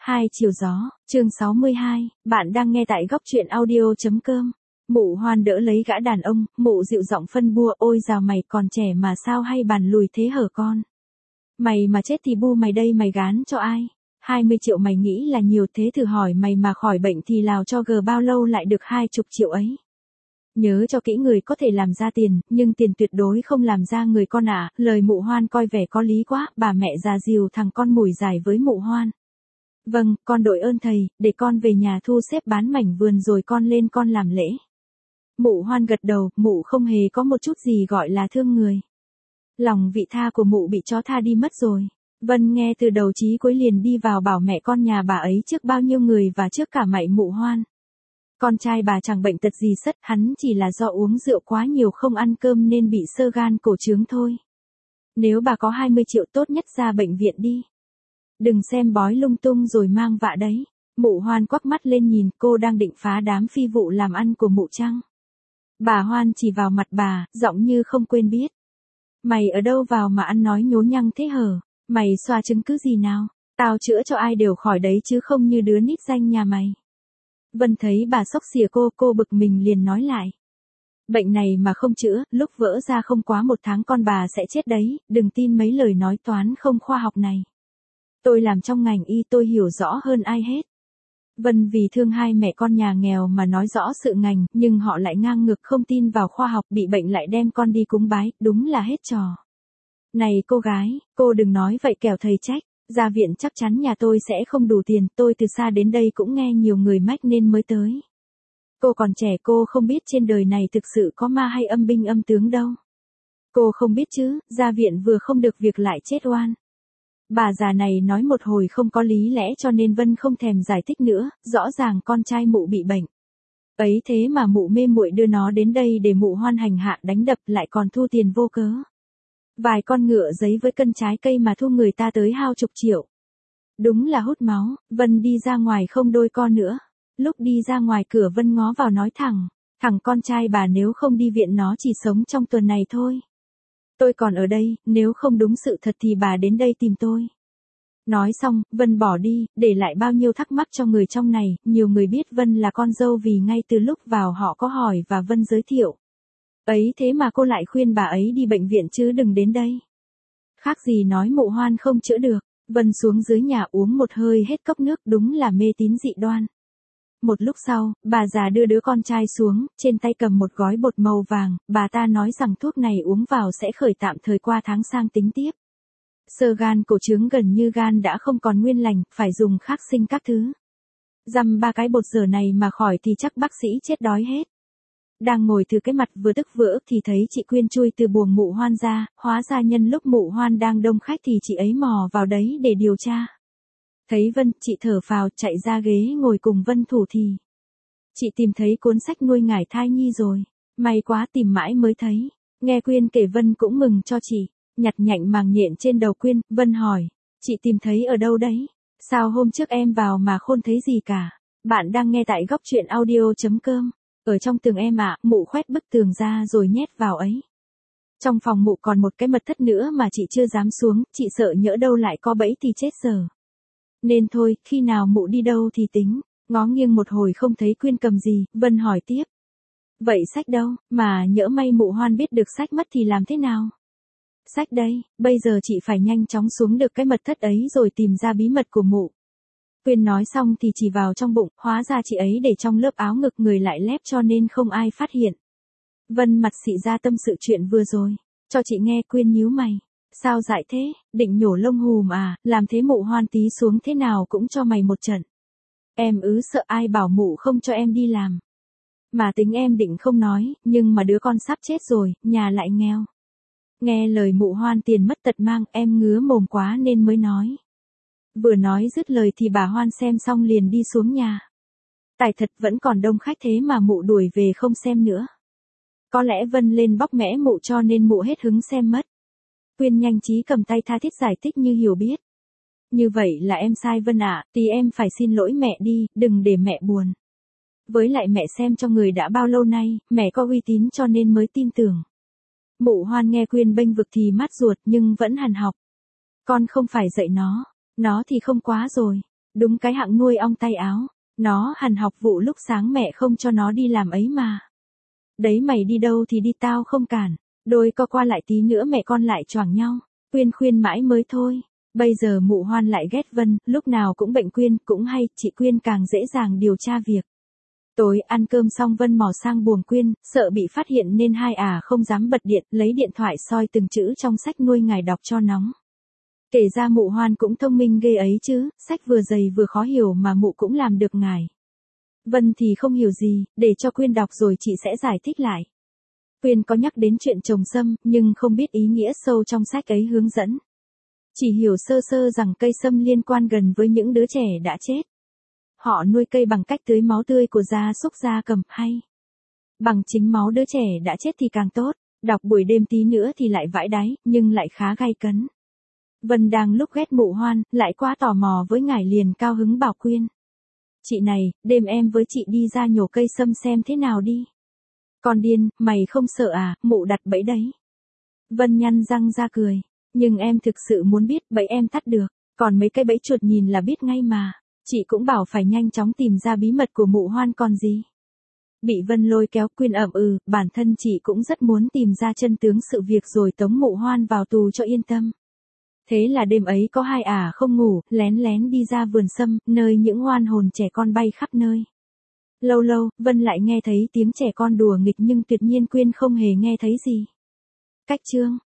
Hai chiều gió, chương 62, bạn đang nghe tại góc truyện audio.com. Mụ Hoan đỡ lấy gã đàn ông, mụ dịu giọng phân bua, ôi dào mày còn trẻ mà sao hay bàn lùi thế hở con. Mày mà chết thì bu mày đây mày gán cho ai? 20 triệu mày nghĩ là nhiều thế thử hỏi mày mà khỏi bệnh thì lào cho gờ bao lâu lại được 20 triệu ấy. Nhớ cho kỹ người có thể làm ra tiền, nhưng tiền tuyệt đối không làm ra người con ạ. Lời mụ Hoan coi vẻ có lý quá, bà mẹ già dìu thằng con mủi giải với mụ Hoan. Vâng, con đội ơn thầy, để con về nhà thu xếp bán mảnh vườn rồi con lên con làm lễ. Mụ Hoan gật đầu, mụ không hề có một chút gì gọi là thương người. Lòng vị tha của mụ bị chó tha đi mất rồi. Vân nghe từ đầu chí cuối liền đi vào bảo mẹ con nhà bà ấy trước bao nhiêu người và trước cả mạy mụ Hoan. Con trai bà chẳng bệnh tật gì sất, hắn chỉ là do uống rượu quá nhiều không ăn cơm nên bị xơ gan cổ trướng thôi. Nếu bà có 20 triệu tốt nhất ra bệnh viện đi. Đừng xem bói lung tung rồi mang vạ đấy. Mụ Hoan quắc mắt lên nhìn cô đang định phá đám phi vụ làm ăn của mụ Trăng. Bà Hoan chỉ vào mặt bà, giọng như không quên biết. Mày ở đâu vào mà ăn nói nhố nhăng thế hở? Mày xoa chứng cứ gì nào? Tao chữa cho ai đều khỏi đấy chứ không như đứa nít danh nhà mày. Vân thấy bà xốc xỉa cô bực mình liền nói lại. Bệnh này mà không chữa, lúc vỡ ra không quá 1 tháng con bà sẽ chết đấy, đừng tin mấy lời nói toán không khoa học này. Tôi làm trong ngành y tôi hiểu rõ hơn ai hết. Vân vì thương hai mẹ con nhà nghèo mà nói rõ sự ngành, nhưng họ lại ngang ngược không tin vào khoa học, bị bệnh lại đem con đi cúng bái, đúng là hết trò. Này cô gái, cô đừng nói vậy kẻo thầy trách, ra viện chắc chắn nhà tôi sẽ không đủ tiền, tôi từ xa đến đây cũng nghe nhiều người mách nên mới tới. Cô còn trẻ cô không biết trên đời này thực sự có ma hay âm binh âm tướng đâu. Cô không biết chứ, ra viện vừa không được việc lại chết oan. Bà già này nói một hồi không có lý lẽ cho nên Vân không thèm giải thích nữa, rõ ràng con trai mụ bị bệnh. Ấy thế mà mụ mê muội đưa nó đến đây để mụ Hoan hành hạ đánh đập lại còn thu tiền vô cớ. Vài con ngựa giấy với cân trái cây mà thu người ta tới 20 triệu. Đúng là hút máu, Vân đi ra ngoài không đôi co nữa. Lúc đi ra ngoài cửa Vân ngó vào nói thẳng con trai bà nếu không đi viện nó chỉ sống trong tuần này thôi. Tôi còn ở đây, nếu không đúng sự thật thì bà đến đây tìm tôi. Nói xong, Vân bỏ đi, để lại bao nhiêu thắc mắc cho người trong này, nhiều người biết Vân là con dâu vì ngay từ lúc vào họ có hỏi và Vân giới thiệu. Ấy thế mà cô lại khuyên bà ấy đi bệnh viện chứ đừng đến đây. Khác gì nói mụ Hoan không chữa được, Vân xuống dưới nhà uống một hơi hết cốc nước đúng là mê tín dị đoan. Một lúc sau, bà già đưa đứa con trai xuống, trên tay cầm một gói bột màu vàng, bà ta nói rằng thuốc này uống vào sẽ khởi tạm thời qua tháng sang tính tiếp. Xơ gan cổ trướng gần như gan đã không còn nguyên lành, phải dùng khắc sinh các thứ. Dăm 3 cái bột giờ này mà khỏi thì chắc bác sĩ chết đói hết. Đang ngồi từ cái mặt vừa tức vừa ức thì thấy chị Quyên chui từ buồng mụ Hoan ra, hóa ra nhân lúc mụ Hoan đang đông khách thì chị ấy mò vào đấy để điều tra. Thấy Vân, chị thở phào chạy ra ghế ngồi cùng Vân thủ thì. Chị tìm thấy cuốn sách nuôi ngải thai nhi rồi. May quá tìm mãi mới thấy. Nghe Quyên kể Vân cũng mừng cho chị. Nhặt nhạnh màng nhện trên đầu Quyên, Vân hỏi. Chị tìm thấy ở đâu đấy? Sao hôm trước em vào mà không thấy gì cả? Bạn đang nghe tại góc truyện audio.com. Ở trong tường em ạ, mụ khoét bức tường ra rồi nhét vào ấy. Trong phòng mụ còn một cái mật thất nữa mà chị chưa dám xuống, chị sợ nhỡ đâu lại có bẫy thì chết giờ. Nên thôi, khi nào mụ đi đâu thì tính. Ngó nghiêng một hồi không thấy Quyên cầm gì, Vân hỏi tiếp. Vậy sách đâu, mà nhỡ may mụ Hoan biết được sách mất thì làm thế nào? Sách đây, bây giờ chị phải nhanh chóng xuống được cái mật thất ấy rồi tìm ra bí mật của mụ. Quyên nói xong thì chỉ vào trong bụng, hóa ra chị ấy để trong lớp áo ngực người lại lép cho nên không ai phát hiện. Vân mặt xị ra tâm sự chuyện vừa rồi, cho chị nghe. Quyên nhíu mày. Sao dại thế, định nhổ lông hùm à, làm thế mụ Hoan tí xuống thế nào cũng cho mày một trận. Em sợ ai bảo mụ không cho em đi làm. Mà tính em định không nói, nhưng mà đứa con sắp chết rồi, nhà lại nghèo. Nghe lời mụ Hoan tiền mất tật mang, em ngứa mồm quá nên mới nói. Vừa nói dứt lời thì bà Hoan xem xong liền đi xuống nhà. Tài thật vẫn còn đông khách thế mà mụ đuổi về không xem nữa. Có lẽ Vân lên bóc mẽ mụ cho nên mụ hết hứng xem mất. Quyên nhanh trí cầm tay tha thiết giải thích như hiểu biết. Như vậy là em sai Vân ạ, thì em phải xin lỗi mẹ đi, đừng để mẹ buồn. Với lại mẹ xem cho người đã bao lâu nay, mẹ có uy tín cho nên mới tin tưởng. Mụ Hoan nghe Quyên bênh vực thì mát ruột nhưng vẫn hằn học. Con không phải dạy nó thì không quá rồi. Đúng cái hạng nuôi ong tay áo, nó hằn học vụ lúc sáng mẹ không cho nó đi làm ấy mà. Đấy mày đi đâu thì đi tao không cản, đôi co qua lại tí nữa mẹ con lại choảng nhau. Quyên khuyên mãi mới thôi. Bây giờ mụ Hoan lại ghét Vân, lúc nào cũng bệnh Quyên, cũng hay, chị Quyên càng dễ dàng điều tra việc. Tối ăn cơm xong Vân mò sang buồng Quyên, sợ bị phát hiện nên hai không dám bật điện, lấy điện thoại soi từng chữ trong sách nuôi ngài đọc cho nóng. Kể ra mụ Hoan cũng thông minh ghê ấy chứ, sách vừa dày vừa khó hiểu mà mụ cũng làm được ngài. Vân thì không hiểu gì, để cho Quyên đọc rồi chị sẽ giải thích lại. Quyên có nhắc đến chuyện trồng sâm, nhưng không biết ý nghĩa sâu trong sách ấy hướng dẫn. Chỉ hiểu sơ sơ rằng cây sâm liên quan gần với những đứa trẻ đã chết. Họ nuôi cây bằng cách tưới máu tươi của gia súc gia cầm, hay bằng chính máu đứa trẻ đã chết thì càng tốt. Đọc buổi đêm tí nữa thì lại vãi đáy, nhưng lại khá gay cấn. Vân đang lúc ghét mụ Hoan, lại quá tò mò với ngải liền cao hứng bảo Quyên. Chị này, đêm em với chị đi ra nhổ cây sâm xem thế nào đi. Con điên, mày không sợ à, mụ đặt bẫy đấy. Vân nhăn răng ra cười. Nhưng em thực sự muốn biết bẫy em thắt được, còn mấy cái bẫy chuột nhìn là biết ngay mà. Chị cũng bảo phải nhanh chóng tìm ra bí mật của mụ Hoan còn gì. Bị Vân lôi kéo Quyên bản thân chị cũng rất muốn tìm ra chân tướng sự việc rồi tống mụ Hoan vào tù cho yên tâm. Thế là đêm ấy có hai không ngủ, lén lén đi ra vườn sâm, nơi những oan hồn trẻ con bay khắp nơi. Lâu lâu, Vân lại nghe thấy tiếng trẻ con đùa nghịch nhưng tuyệt nhiên Quyên không hề nghe thấy gì. Cách chương